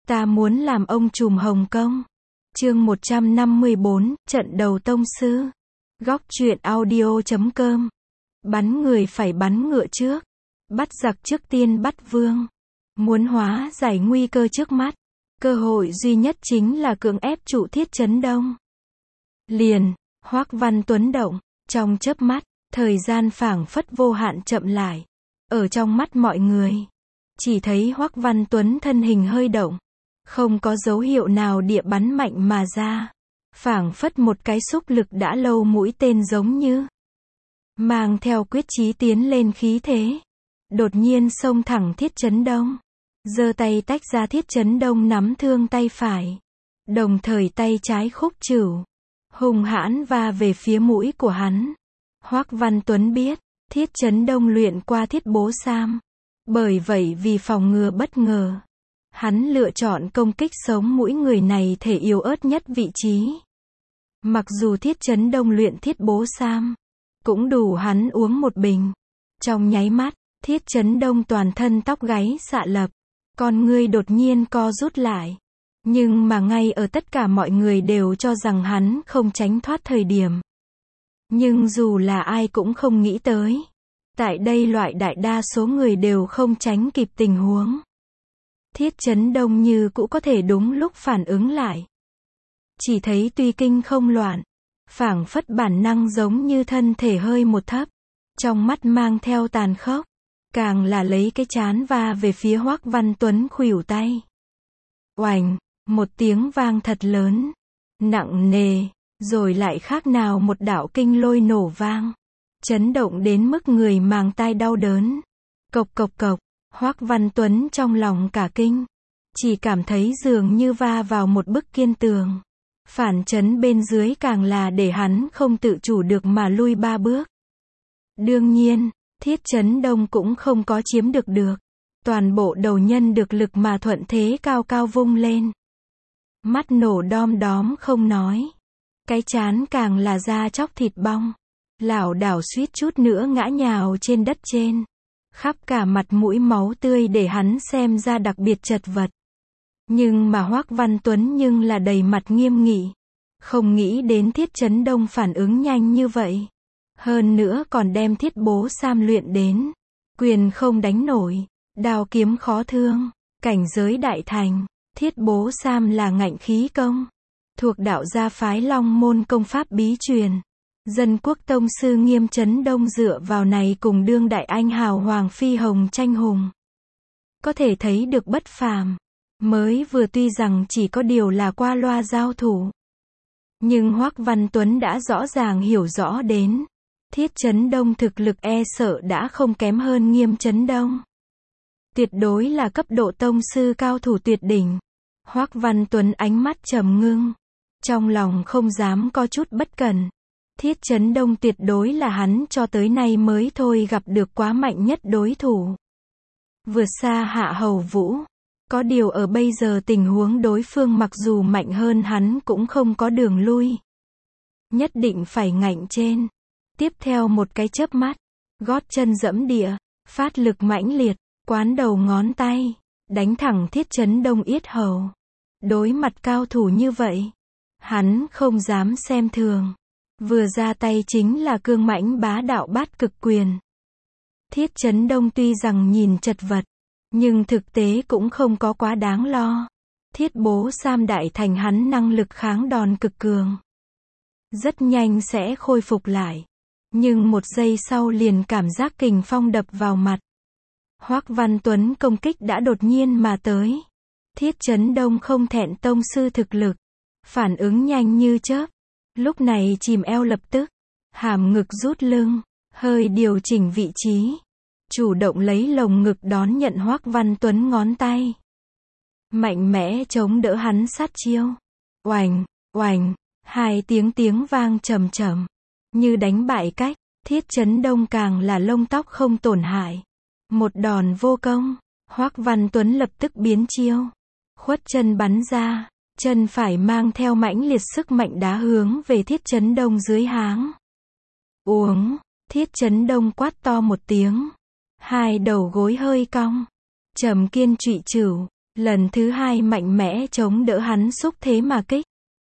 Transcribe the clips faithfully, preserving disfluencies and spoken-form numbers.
Ta muốn làm ông trùm Hồng Kông. Chương một trăm năm mươi bốn, trận đầu tông sư. Góc truyện audio chấm com. Bắn người phải bắn ngựa trước. Bắt giặc trước tiên bắt vương. Muốn hóa giải nguy cơ trước mắt. Cơ hội duy nhất chính là cưỡng ép trụ Thiết Chấn Đông. Liền, Hoắc Văn Tuấn động, trong chớp mắt, thời gian phảng phất vô hạn chậm lại. Ở trong mắt mọi người, chỉ thấy Hoắc Văn Tuấn thân hình hơi động, không có dấu hiệu nào địa bắn mạnh mà ra, phảng phất một cái xúc lực đã lâu mũi tên giống như mang theo quyết chí tiến lên khí thế, đột nhiên xông thẳng Thiết Chấn Đông, giơ tay tách ra Thiết Chấn Đông nắm thương tay phải, đồng thời tay trái khúc trửu, hung hãn va về phía mũi của hắn. Hoắc Văn Tuấn biết, Thiết Chấn Đông luyện qua Thiết Bố Sam, bởi vậy vì phòng ngừa bất ngờ, hắn lựa chọn công kích sống mũi người này thể yếu ớt nhất vị trí. Mặc dù Thiết Chấn Đông luyện Thiết Bố Sam, cũng đủ hắn uống một bình. Trong nháy mắt, Thiết Chấn Đông toàn thân tóc gáy xạ lập, con ngươi đột nhiên co rút lại. Nhưng mà ngay ở tất cả mọi người đều cho rằng hắn không tránh thoát thời điểm. Nhưng dù là ai cũng không nghĩ tới. Tại đây loại đại đa số người đều không tránh kịp tình huống. Thiết Chấn Đông như cũng có thể đúng lúc phản ứng lại. Chỉ thấy tuy kinh không loạn, phảng phất bản năng giống như thân thể hơi một thấp, trong mắt mang theo tàn khốc, càng là lấy cái chán va về phía Hoắc Văn Tuấn khuỷu tay. Oành, một tiếng vang thật lớn, nặng nề, rồi lại khác nào một đạo kinh lôi nổ vang, chấn động đến mức người màng tai đau đớn. Cộc cộc cộc, Hoắc Văn Tuấn trong lòng cả kinh, chỉ cảm thấy dường như va vào một bức kiên tường. Phản chấn bên dưới càng là để hắn không tự chủ được mà lui ba bước. Đương nhiên, Thiết Chấn Đông cũng không có chiếm được được. Toàn bộ đầu nhân được lực mà thuận thế cao cao vung lên. Mắt nổ đom đóm không nói. Cái chán càng là da chóc thịt bong. Lảo đảo suýt chút nữa ngã nhào trên đất trên. Khắp cả mặt mũi máu tươi để hắn xem ra đặc biệt chật vật. Nhưng mà Hoắc Văn Tuấn nhưng là đầy mặt nghiêm nghị. Không nghĩ đến Thiết Chấn Đông phản ứng nhanh như vậy. Hơn nữa còn đem Thiết Bố Sam luyện đến. Quyền không đánh nổi, đao kiếm khó thương, cảnh giới đại thành. Thiết Bố Sam là ngạnh khí công. Thuộc đạo gia phái Long Môn công pháp bí truyền. Dân quốc tông sư Nghiêm Chấn Đông dựa vào này cùng đương đại anh hào Hoàng Phi Hồng tranh hùng. Có thể thấy được bất phàm. Mới vừa tuy rằng chỉ có điều là qua loa giao thủ. Nhưng Hoắc Văn Tuấn đã rõ ràng hiểu rõ đến. Thiết Chấn Đông thực lực e sợ đã không kém hơn Nghiêm Chấn Đông. Tuyệt đối là cấp độ tông sư cao thủ tuyệt đỉnh. Hoắc Văn Tuấn ánh mắt trầm ngưng. Trong lòng không dám có chút bất cẩn. Thiết Chấn Đông tuyệt đối là hắn cho tới nay mới thôi gặp được quá mạnh nhất đối thủ. Vượt xa Hạ Hầu Vũ. Có điều ở bây giờ tình huống đối phương mặc dù mạnh hơn hắn cũng không có đường lui. Nhất định phải ngạnh trên. Tiếp theo một cái chớp mắt, gót chân dẫm địa, phát lực mãnh liệt, quán đầu ngón tay, đánh thẳng Thiết Chấn Đông yết hầu. Đối mặt cao thủ như vậy, hắn không dám xem thường. Vừa ra tay chính là cương mãnh bá đạo bát cực quyền. Thiết Chấn Đông tuy rằng nhìn chật vật, nhưng thực tế cũng không có quá đáng lo. Thiết Bố Sam đại thành hắn năng lực kháng đòn cực cường. Rất nhanh sẽ khôi phục lại. Nhưng một giây sau liền cảm giác kình phong đập vào mặt. Hoắc Văn Tuấn công kích đã đột nhiên mà tới. Thiết Chấn Đông không thẹn tông sư thực lực. Phản ứng nhanh như chớp. Lúc này chìm eo lập tức. Hàm ngực rút lưng. Hơi điều chỉnh vị trí. Chủ động lấy lồng ngực đón nhận Hoắc Văn Tuấn ngón tay. Mạnh mẽ chống đỡ hắn sát chiêu. Oành, oành, hai tiếng tiếng vang trầm trầm. Như đánh bại cách, Thiết Chấn Đông càng là lông tóc không tổn hại. Một đòn vô công, Hoắc Văn Tuấn lập tức biến chiêu. Khuất chân bắn ra, chân phải mang theo mãnh liệt sức mạnh đá hướng về Thiết Chấn Đông dưới háng. Uống, Thiết Chấn Đông quát to một tiếng. Hai đầu gối hơi cong. Trầm Kiên trụy trửu, Lần thứ hai mạnh mẽ chống đỡ hắn xúc thế mà kích.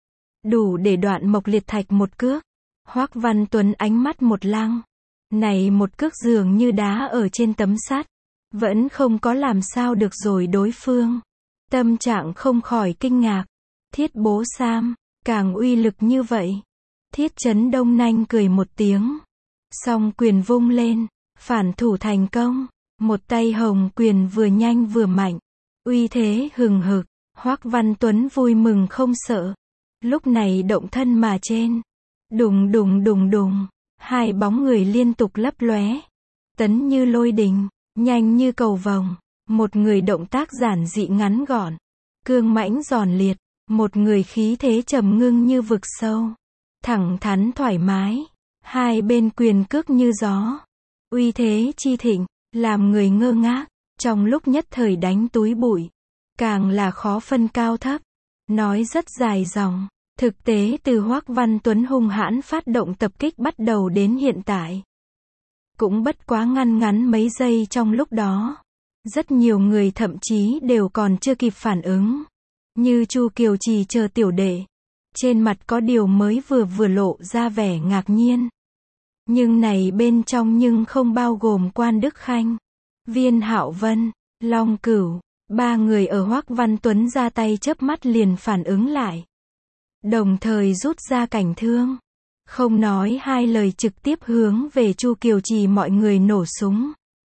Đủ để đoạn Mộc Liệt Thạch một cước. Hoắc Văn Tuấn ánh mắt một lăng. Này một cước dường như đá ở trên tấm sắt. Vẫn không có làm sao được rồi đối phương. Tâm trạng không khỏi kinh ngạc. Thiết Bố Sam, càng uy lực như vậy. Thiết Chấn Đông Nanh cười một tiếng. Song quyền vung lên, phản thủ thành công. Một tay hồng quyền vừa nhanh vừa mạnh. Uy thế hừng hực. Hoắc Văn Tuấn vui mừng không sợ. Lúc này động thân mà trên. Đùng đùng đùng đùng. Hai bóng người liên tục lấp lóe. Tấn như lôi đình, nhanh như cầu vồng. Một người động tác giản dị ngắn gọn, cương mãnh giòn liệt. Một người khí thế trầm ngưng như vực sâu. Thẳng thắn thoải mái. Hai bên quyền cước như gió. Uy thế chi thịnh, làm người ngơ ngác. Trong lúc nhất thời đánh túi bụi. Càng là khó phân cao thấp. Nói rất dài dòng. Thực tế từ Hoắc Văn Tuấn hung hãn phát động tập kích bắt đầu đến hiện tại. Cũng bất quá ngăn ngắn mấy giây trong lúc đó. Rất nhiều người thậm chí đều còn chưa kịp phản ứng. Như Chu Kiều Trì chờ tiểu đệ. Trên mặt có điều mới vừa vừa lộ ra vẻ ngạc nhiên. Nhưng này bên trong nhưng không bao gồm Quan Đức Khanh, Viên Hạo Vân, Long Cửu. Ba người ở Hoắc Văn Tuấn ra tay chớp mắt liền phản ứng lại. Đồng thời rút ra cảnh thương. Không nói hai lời trực tiếp hướng về Chu Kiều Trì mọi người nổ súng.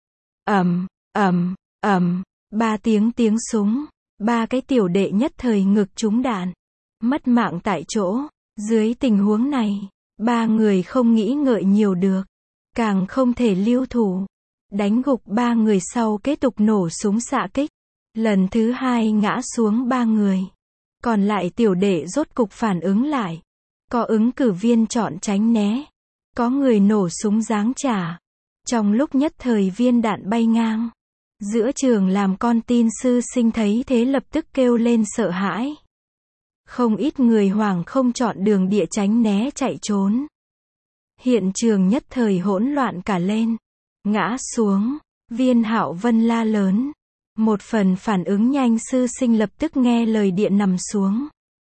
Ầm, ầm, ầm, ba tiếng tiếng súng. Ba cái tiểu đệ nhất thời ngực trúng đạn. Mất mạng tại chỗ. Dưới tình huống này, ba người không nghĩ ngợi nhiều được. Càng không thể lưu thủ. Đánh gục ba người sau kế tục nổ súng xạ kích. Lần thứ hai ngã xuống ba người. Còn lại tiểu đệ rốt cục phản ứng lại. Có ứng cử viên chọn tránh né. Có người nổ súng giáng trả. Trong lúc nhất thời viên đạn bay ngang. Giữa trường làm con tin sư sinh thấy thế lập tức kêu lên sợ hãi. Không ít người hoảng không chọn đường địa tránh né chạy trốn. Hiện trường nhất thời hỗn loạn cả lên. Ngã xuống. Viên Hạo Vân la lớn. Một phần phản ứng nhanh sư sinh lập tức nghe lời điện nằm xuống.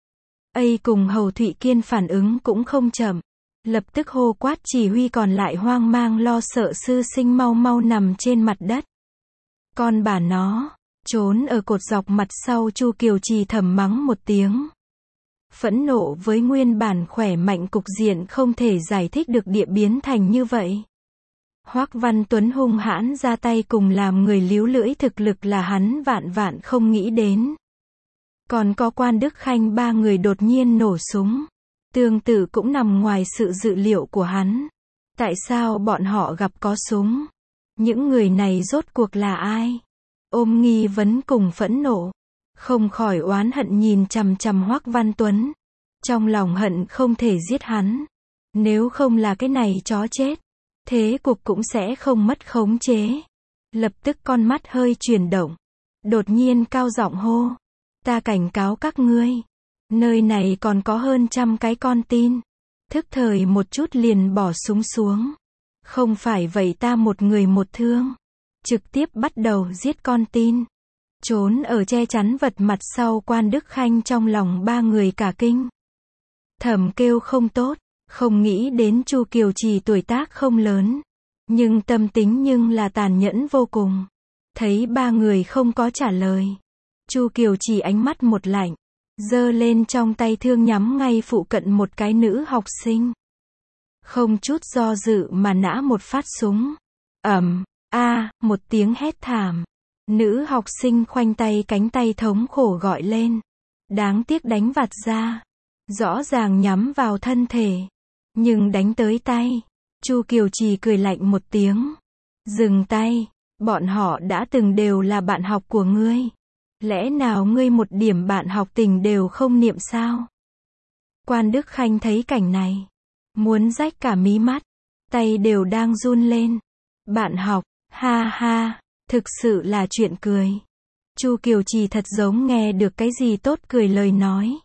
A cùng Hầu Thụy Kiên phản ứng cũng không chậm. Lập tức hô quát chỉ huy còn lại hoang mang lo sợ sư sinh mau mau nằm trên mặt đất. Con bà nó, trốn ở cột dọc mặt sau. Chu Kiều Trì thầm mắng một tiếng. Phẫn nộ với nguyên bản khỏe mạnh cục diện không thể giải thích được địa biến thành như vậy. Hoắc Văn Tuấn hung hãn ra tay cùng làm người líu lưỡi thực lực là hắn vạn vạn không nghĩ đến. Còn có Quan Đức Khanh ba người đột nhiên nổ súng. Tương tự cũng nằm ngoài sự dự liệu của hắn. Tại sao bọn họ gặp có súng? Những người này rốt cuộc là ai? Ôm nghi vấn cùng phẫn nộ. Không khỏi oán hận nhìn chằm chằm Hoắc Văn Tuấn. Trong lòng hận không thể giết hắn. Nếu không là cái này chó chết. Thế cuộc cũng sẽ không mất khống chế. Lập tức con mắt hơi chuyển động. Đột nhiên cao giọng hô. Ta cảnh cáo các ngươi. Nơi này còn có hơn trăm cái con tin. Thức thời một chút liền bỏ súng xuống. Không phải vậy ta một người một thương. Trực tiếp bắt đầu giết con tin. Trốn ở che chắn vật mặt sau Quan Đức Khanh trong lòng ba người cả kinh. Thầm kêu không tốt. Không nghĩ đến Chu Kiều Trì tuổi tác không lớn. Nhưng tâm tính nhưng là tàn nhẫn vô cùng. Thấy ba người không có trả lời. Chu Kiều Trì ánh mắt một lạnh. Giơ lên trong tay thương nhắm ngay phụ cận một cái nữ học sinh. Không chút do dự mà nã một phát súng. Ầm, a, một tiếng hét thảm. Nữ học sinh khoanh tay cánh tay thống khổ gọi lên. Đáng tiếc đánh vặt ra. Rõ ràng nhắm vào thân thể. Nhưng đánh tới tay. Chu Kiều Trì cười lạnh một tiếng. Dừng tay. Bọn họ đã từng đều là bạn học của ngươi. Lẽ nào ngươi một điểm bạn học tình đều không niệm sao? Quan Đức Khanh thấy cảnh này. Muốn rách cả mí mắt. Tay đều đang run lên. Bạn học, ha ha. Thực sự là chuyện cười. Chu Kiều Trì thật giống nghe được cái gì tốt cười lời nói.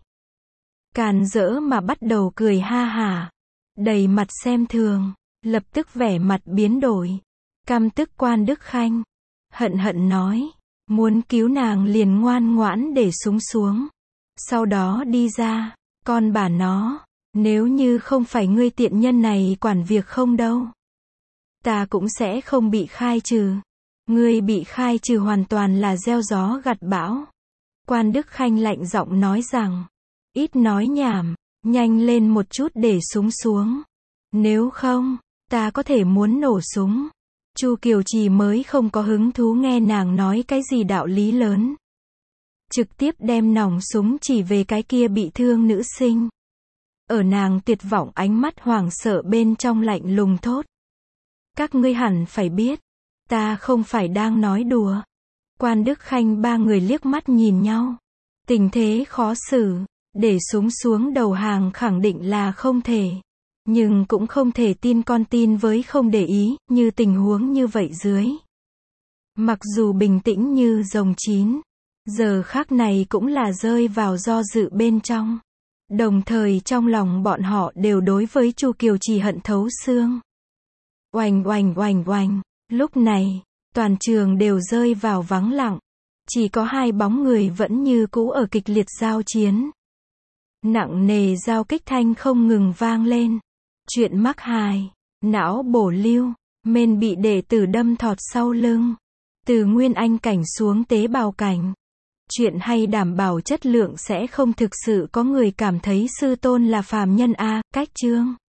Càn rỡ mà bắt đầu cười ha hả. Đầy mặt xem thường. Lập tức vẻ mặt biến đổi. Căm tức Quan Đức Khanh. Hận hận nói. Muốn cứu nàng liền ngoan ngoãn để súng xuống. Sau đó đi ra. Con bà nó, nếu như không phải ngươi tiện nhân này quản việc không đâu, ta cũng sẽ không bị khai trừ. Ngươi bị khai trừ hoàn toàn là gieo gió gặt bão. Quan Đức Khanh lạnh giọng nói rằng, ít nói nhảm, nhanh lên một chút để súng xuống. Nếu không, ta có thể muốn nổ súng. Chu Kiều Trì mới không có hứng thú nghe nàng nói cái gì đạo lý lớn. Trực tiếp đem nòng súng chỉ về cái kia bị thương nữ sinh. Ở nàng tuyệt vọng ánh mắt hoảng sợ bên trong lạnh lùng thốt. Các ngươi hẳn phải biết, ta không phải đang nói đùa. Quan Đức Khanh ba người liếc mắt nhìn nhau. Tình thế khó xử, để súng xuống đầu hàng khẳng định là không thể. Nhưng cũng không thể tin con tin với không để ý, như tình huống như vậy dưới. Mặc dù bình tĩnh như rồng chín, giờ khắc này cũng là rơi vào do dự bên trong. Đồng thời trong lòng bọn họ đều đối với Chu Kiều Trì hận thấu xương. Oành oành oành oành, lúc này, toàn trường đều rơi vào vắng lặng. Chỉ có hai bóng người vẫn như cũ ở kịch liệt giao chiến. Nặng nề giao kích thanh không ngừng vang lên. Chuyện mắc hài, não bổ lưu, men bị đệ tử đâm thọt sau lưng. Từ nguyên anh cảnh xuống tế bào cảnh. Chuyện hay đảm bảo chất lượng sẽ không thực sự có người cảm thấy sư tôn là phàm nhân a. Cách chương